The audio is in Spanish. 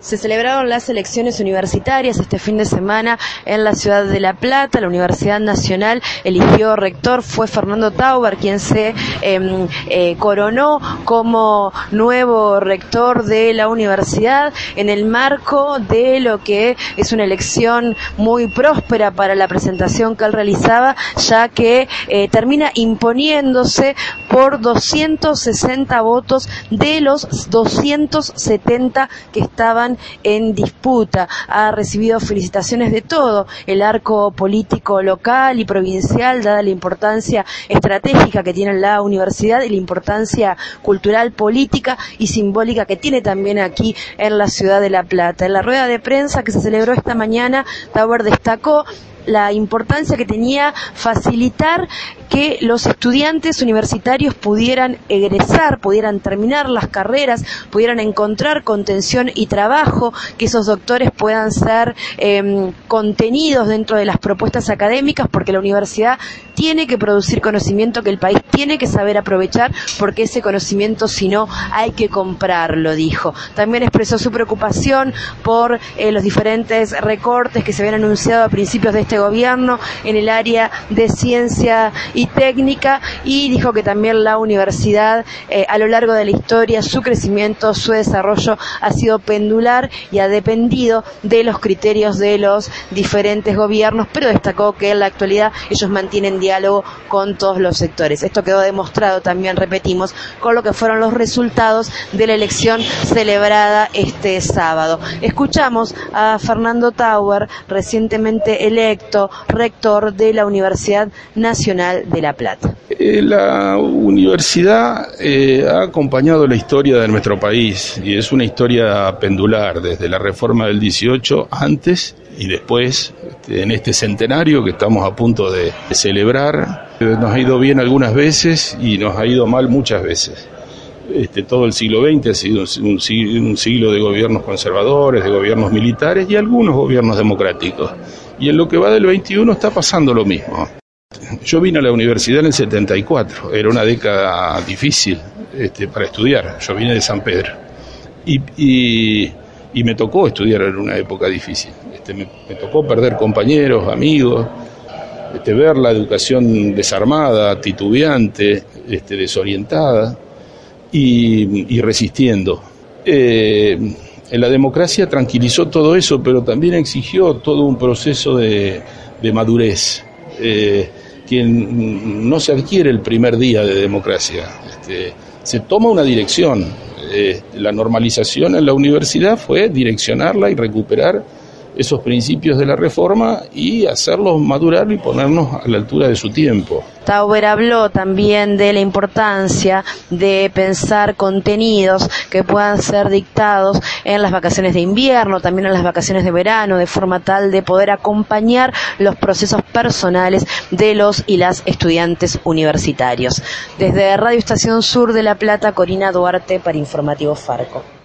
Se celebraron las elecciones universitarias este fin de semana en la ciudad de La Plata. La Universidad Nacional eligió rector, fue Fernando Tauber quien se coronó como nuevo rector de la universidad en el marco de lo que es una elección muy próspera para la presentación que él realizaba, ya que termina imponiéndose por 260 votos de los 270 que estaban en disputa. Ha recibido felicitaciones de todo el arco político local y provincial, dada la importancia estratégica que tiene la universidad y la importancia cultural, política y simbólica que tiene también aquí en la ciudad de La Plata. En la rueda de prensa que se celebró esta mañana, Tauber destacó la importancia que tenía facilitar que los estudiantes universitarios pudieran egresar, pudieran terminar las carreras, pudieran encontrar contención y trabajo, que esos doctores puedan ser contenidos dentro de las propuestas académicas, porque la universidad tiene que producir conocimiento que el país tiene que saber aprovechar, porque ese conocimiento, si no, hay que comprarlo, dijo. También expresó su preocupación por los diferentes recortes que se habían anunciado a principios de este gobierno en el área de ciencia y técnica, y dijo que también la universidad a lo largo de la historia, su crecimiento, su desarrollo ha sido pendular y ha dependido de los criterios de los diferentes gobiernos, pero destacó que en la actualidad ellos mantienen diálogo con todos los sectores. Esto quedó demostrado también, repetimos, con lo que fueron los resultados de la elección celebrada este sábado. Escuchamos a Fernando Tauber, recientemente electo rector de la Universidad Nacional de La Plata. La universidad ha acompañado la historia de nuestro país y es una historia pendular desde la reforma del 18, antes y después, en este centenario que estamos a punto de celebrar. Nos ha ido bien algunas veces y nos ha ido mal muchas veces. Todo el siglo XX ha sido un siglo de gobiernos conservadores, de gobiernos militares y algunos gobiernos democráticos. Y en lo que va del 21 está pasando lo mismo. Yo vine a la universidad en el 74, era una década difícil para estudiar. Yo vine de San Pedro y me tocó estudiar en una época difícil. Me tocó perder compañeros, amigos, ver la educación desarmada, titubeante, desorientada y resistiendo. La democracia tranquilizó todo eso, pero también exigió todo un proceso de madurez que no se adquiere el primer día de democracia. Se toma una dirección. La normalización en la universidad fue direccionarla y recuperar esos principios de la reforma y hacerlos madurar y ponernos a la altura de su tiempo. Tauber habló también de la importancia de pensar contenidos que puedan ser dictados en las vacaciones de invierno, también en las vacaciones de verano, de forma tal de poder acompañar los procesos personales de los y las estudiantes universitarios. Desde Radio Estación Sur de La Plata, Corina Duarte para Informativo Farco.